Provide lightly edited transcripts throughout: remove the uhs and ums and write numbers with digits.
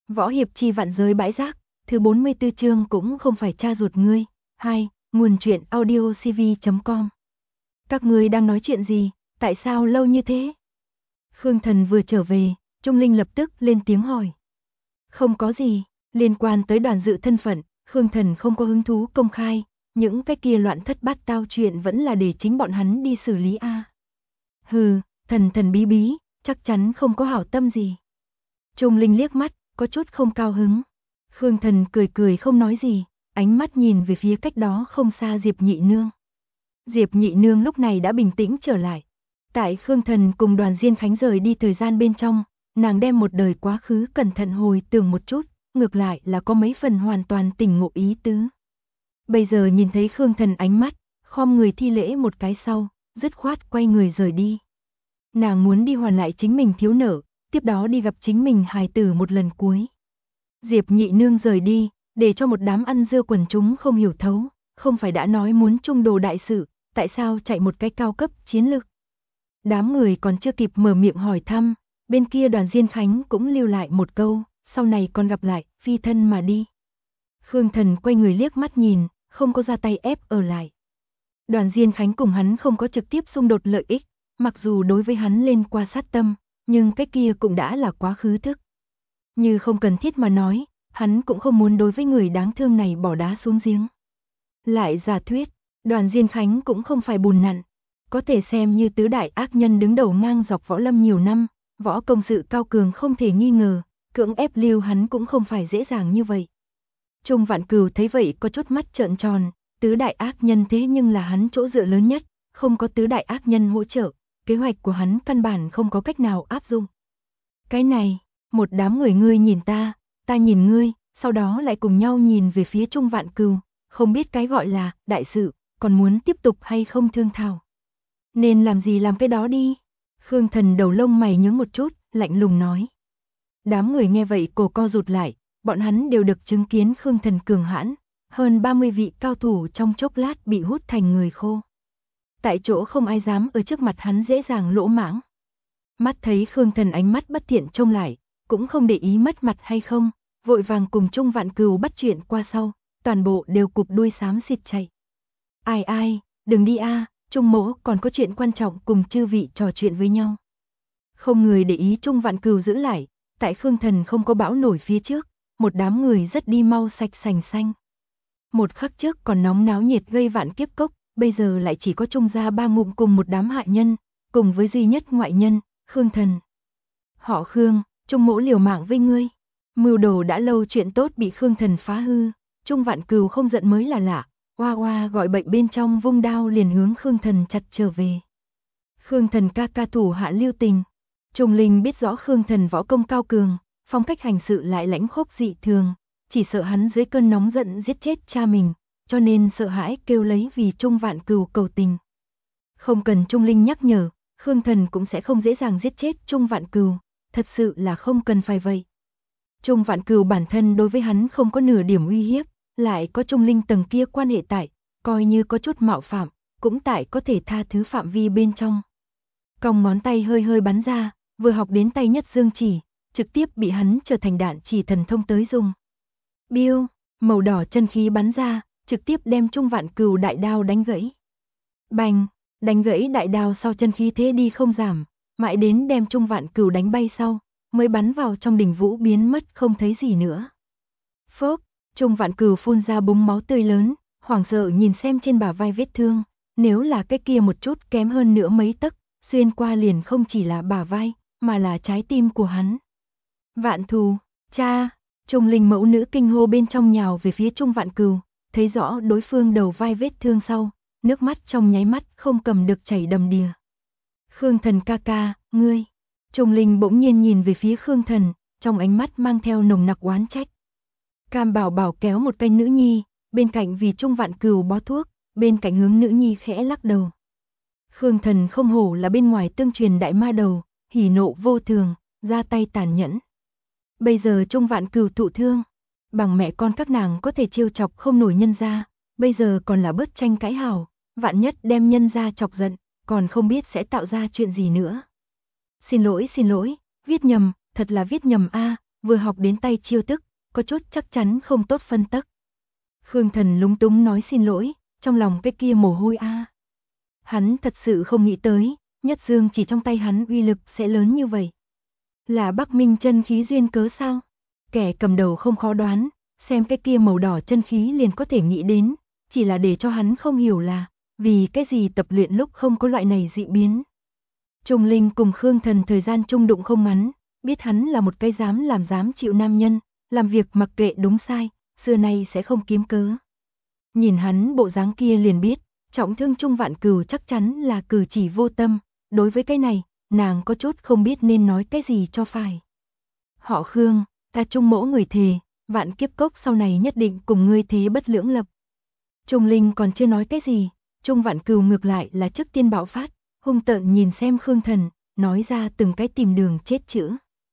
Võ hiệp chi vạn giới bãi rác, thứ 44 chương cũng không phải cha ruột ngươi. 2. Nguồn truyện audiocv.com. Các ngươi đang nói chuyện gì, tại sao lâu như thế? Khương Thần vừa trở về, Trung Linh lập tức lên tiếng hỏi. Không có gì, liên quan tới Đoàn Dự thân phận, Khương Thần không có hứng thú công khai, những cái kia loạn thất bát tao chuyện vẫn là để chính bọn hắn đi xử lý a. Hừ, thần thần bí bí, chắc chắn không có hảo tâm gì. Trung Linh liếc mắt, có chút không cao hứng. Khương Thần cười cười không nói gì, ánh mắt nhìn về phía cách đó không xa Diệp Nhị Nương. Diệp Nhị Nương lúc này đã bình tĩnh trở lại. Tại Khương Thần cùng Đoàn Diên Khánh rời đi thời gian bên trong, nàng đem một đời quá khứ cẩn thận hồi tưởng một chút, ngược lại là có mấy phần hoàn toàn tỉnh ngộ ý tứ. Bây giờ nhìn thấy Khương Thần ánh mắt, khom người thi lễ một cái sau, dứt khoát quay người rời đi. Nàng muốn đi hoàn lại chính mình thiếu nợ, tiếp đó đi gặp chính mình hài tử một lần cuối. Diệp Nhị Nương rời đi, để cho một đám ăn dưa quần chúng không hiểu thấu, không phải đã nói muốn trung đồ đại sự, tại sao chạy một cái cao cấp chiến lược. Đám người còn chưa kịp mở miệng hỏi thăm, bên kia Đoàn Diên Khánh cũng lưu lại một câu, sau này còn gặp lại, phi thân mà đi. Khương Thần quay người liếc mắt nhìn, không có ra tay ép ở lại. Đoàn Diên Khánh cùng hắn không có trực tiếp xung đột lợi ích, mặc dù đối với hắn lên qua sát tâm, nhưng cái kia cũng đã là quá khứ thức. Như không cần thiết mà nói, hắn cũng không muốn đối với người đáng thương này bỏ đá xuống giếng. Lại giả thuyết, Đoàn Diên Khánh cũng không phải bùn nặn, có thể xem như tứ đại ác nhân đứng đầu ngang dọc võ lâm nhiều năm, võ công sự cao cường không thể nghi ngờ, cưỡng ép lưu hắn cũng không phải dễ dàng như vậy. Trung Vạn Cừu thấy vậy có chút mắt trợn tròn, tứ đại ác nhân thế nhưng là hắn chỗ dựa lớn nhất, không có tứ đại ác nhân hỗ trợ, kế hoạch của hắn căn bản không có cách nào áp dụng. Cái này, một đám người ngươi nhìn ta nhìn ngươi, sau đó lại cùng nhau nhìn về phía Trung Vạn Cừu, không biết cái gọi là đại sự, còn muốn tiếp tục hay không thương thảo. Nên làm gì làm cái đó đi. Khương Thần đầu lông mày nhướng một chút, lạnh lùng nói. Đám người nghe vậy cổ co rụt lại, bọn hắn đều được chứng kiến Khương Thần cường hãn, hơn 30 vị cao thủ trong chốc lát bị hút thành người khô. Tại chỗ không ai dám ở trước mặt hắn dễ dàng lỗ mãng. Mắt thấy Khương Thần ánh mắt bất thiện trông lại, cũng không để ý mất mặt hay không, vội vàng cùng Trung Vạn Cừu bắt chuyện qua sau, toàn bộ đều cụp đuôi xám xịt chạy. Ai, đừng đi a, Trung mỗ còn có chuyện quan trọng cùng chư vị trò chuyện với nhau. Không người để ý Trung Vạn Cừu giữ lại, tại Khương Thần không có bão nổi phía trước, một đám người rất đi mau sạch sành xanh. Một khắc trước còn nóng náo nhiệt gây vạn kiếp cốc, bây giờ lại chỉ có Trung gia ba ngụm cùng một đám hạ nhân, cùng với duy nhất ngoại nhân, Khương Thần. Họ Khương, Trung mỗ liều mạng với ngươi. Mưu đồ đã lâu chuyện tốt bị Khương Thần phá hư, Trung Vạn Cừu không giận mới là lạ, oa oa gọi bệnh bên trong vung đao liền hướng Khương Thần chặt trở về. Khương Thần ca thủ hạ lưu tình. Trung Linh biết rõ Khương Thần võ công cao cường, phong cách hành sự lại lãnh khốc dị thường, chỉ sợ hắn dưới cơn nóng giận giết chết cha mình, cho nên sợ hãi kêu lấy vì Trung Vạn Cừu cầu tình. Không cần Trung Linh nhắc nhở, Khương Thần cũng sẽ không dễ dàng giết chết Trung Vạn Cừu, thật sự là không cần phải vậy. Trung Vạn Cừu bản thân đối với hắn không có nửa điểm uy hiếp, lại có Trung Linh tầng kia quan hệ tại, coi như có chút mạo phạm, cũng tại có thể tha thứ phạm vi bên trong. Cong ngón tay hơi hơi bắn ra, vừa học đến tay nhất dương chỉ, trực tiếp bị hắn trở thành đạn chỉ thần thông tới dùng. Biêu, màu đỏ chân khí bắn ra, trực tiếp đem Trung Vạn Cừu đại đao đánh gãy. Bành, đánh gãy đại đao sau chân khí thế đi không giảm, mãi đến đem Trung Vạn Cừu đánh bay sau, mới bắn vào trong đỉnh vũ biến mất không thấy gì nữa. Phốc, Trung Vạn Cừu phun ra búng máu tươi lớn, hoảng sợ nhìn xem trên bả vai vết thương, nếu là cái kia một chút kém hơn nữa mấy tấc, xuyên qua liền không chỉ là bả vai, mà là trái tim của hắn. Vạn Thù, cha, Trung Linh mẫu nữ kinh hô bên trong nhào về phía Trung Vạn Cừu, thấy rõ đối phương đầu vai vết thương sau, nước mắt trong nháy mắt không cầm được chảy đầm đìa. Khương Thần ca, ngươi. Trung Linh bỗng nhiên nhìn về phía Khương Thần, trong ánh mắt mang theo nồng nặc oán trách. Cam Bảo Bảo kéo một cây nữ nhi, bên cạnh vì Trung Vạn Cừu bó thuốc, bên cạnh hướng nữ nhi khẽ lắc đầu. Khương Thần không hổ là bên ngoài tương truyền đại ma đầu, hỉ nộ vô thường, ra tay tàn nhẫn. Bây giờ Trung Vạn Cừu thụ thương, bằng mẹ con các nàng có thể trêu chọc không nổi nhân gia, bây giờ còn là bớt tranh cãi hào, vạn nhất đem nhân gia chọc giận, còn không biết sẽ tạo ra chuyện gì nữa. Xin lỗi, viết nhầm, thật là viết nhầm a, vừa học đến tay chiêu thức, có chút chắc chắn không tốt phân tắc. Khương Thần lúng túng nói xin lỗi, trong lòng cái kia mồ hôi a. Hắn thật sự không nghĩ tới, nhất dương chỉ trong tay hắn uy lực sẽ lớn như vậy. Là Bắc Minh chân khí duyên cớ sao? Kẻ cầm đầu không khó đoán, xem cái kia màu đỏ chân khí liền có thể nghĩ đến, chỉ là để cho hắn không hiểu là, vì cái gì tập luyện lúc không có loại này dị biến. Trung Linh cùng Khương Thần thời gian chung đụng không ngắn, biết hắn là một cái dám chịu nam nhân, làm việc mặc kệ đúng sai, xưa nay sẽ không kiếm cớ. Nhìn hắn bộ dáng kia liền biết, trọng thương Trung Vạn Cửu chắc chắn là cử chỉ vô tâm, đối với cái này, nàng có chút không biết nên nói cái gì cho phải. Họ Khương, ta Trung mỗ người thề, Vạn Kiếp Cốc sau này nhất định cùng ngươi thế bất lưỡng lập. Trung Linh còn chưa nói cái gì, Trung Vạn Cửu ngược lại là trước tiên bạo phát, hung tợn nhìn xem Khương Thần, nói ra từng cái tìm đường chết chữ.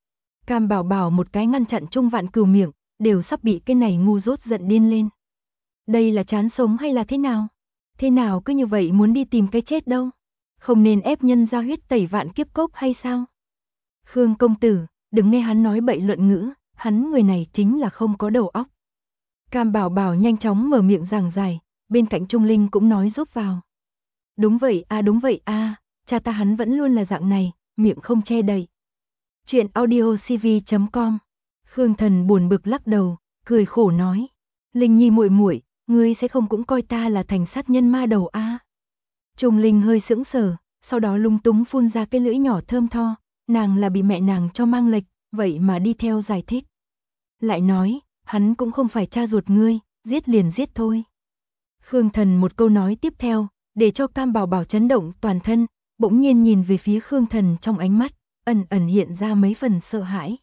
Cam Bảo Bảo một cái ngăn chặn Trung Vạn Cửu miệng, đều sắp bị cái này ngu dốt giận điên lên. Đây là chán sống hay là thế nào? Thế nào cứ như vậy muốn đi tìm cái chết đâu? Không nên ép nhân ra huyết tẩy Vạn Kiếp Cốc hay sao? Khương công tử, đừng nghe hắn nói bậy luận ngữ, hắn người này chính là không có đầu óc. Cam Bảo Bảo nhanh chóng mở miệng giảng giải, bên cạnh Trung Linh cũng nói giúp vào. Đúng vậy a, cha ta hắn vẫn luôn là dạng này, miệng không che đậy. Chuyện audiocv.com. Khương Thần buồn bực lắc đầu, cười khổ nói, Linh Nhi muội muội, ngươi sẽ không cũng coi ta là thành sát nhân ma đầu a? Trung Linh hơi sững sờ, sau đó lung túng phun ra cái lưỡi nhỏ thơm tho, nàng là bị mẹ nàng cho mang lệch, vậy mà đi theo giải thích. Lại nói, hắn cũng không phải cha ruột ngươi, giết liền giết thôi. Khương Thần một câu nói tiếp theo, để cho Cam Bảo Bảo chấn động toàn thân, bỗng nhiên nhìn về phía Khương Thần trong ánh mắt, ẩn ẩn hiện ra mấy phần sợ hãi.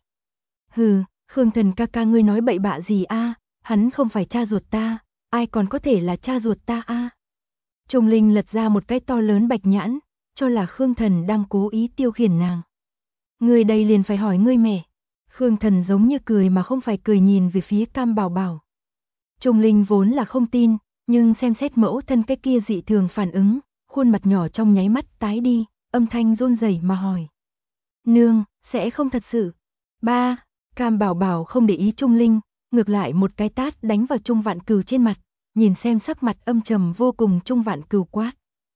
Hừ, Khương Thần ca ca ngươi nói bậy bạ gì a? Hắn không phải cha ruột ta, ai còn có thể là cha ruột ta a? Trung Linh lật ra một cái to lớn bạch nhãn, cho là Khương Thần đang cố ý tiêu khiển nàng. Ngươi đây liền phải hỏi ngươi mẹ. Khương Thần giống như cười mà không phải cười nhìn về phía Cam Bảo Bảo. Trung Linh vốn là không tin, nhưng xem xét mẫu thân cái kia dị thường phản ứng, khuôn mặt nhỏ trong nháy mắt tái đi, âm thanh run rẩy mà hỏi. Nương, sẽ không thật sự. Ba, Cam Bảo Bảo không để ý Trung Linh, ngược lại một cái tát đánh vào Trung Vạn Cửu trên mặt, nhìn xem sắc mặt âm trầm vô cùng Trung Vạn Cửu quát.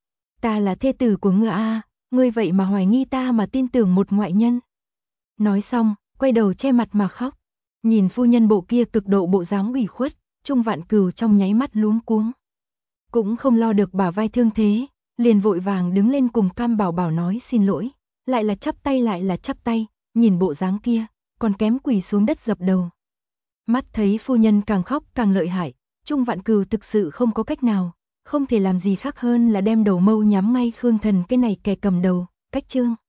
Ta là thê tử của ngươi a, ngươi vậy mà hoài nghi ta mà tin tưởng một ngoại nhân. Nói xong, quay đầu che mặt mà khóc. Nhìn phu nhân bộ kia cực độ bộ dáng ủy khuất, Trung Vạn Cửu trong nháy mắt luống cuống. Cũng không lo được bả vai thương thế, liền vội vàng đứng lên cùng Cam Bảo Bảo nói xin lỗi, lại là chắp tay, nhìn bộ dáng kia, còn kém quỳ xuống đất dập đầu. Mắt thấy phu nhân càng khóc càng lợi hại, Trung Vạn Cửu thực sự không có cách nào, không thể làm gì khác hơn là đem đầu mâu nhắm ngay Khương Thần cái này kẻ cầm đầu, cách chương.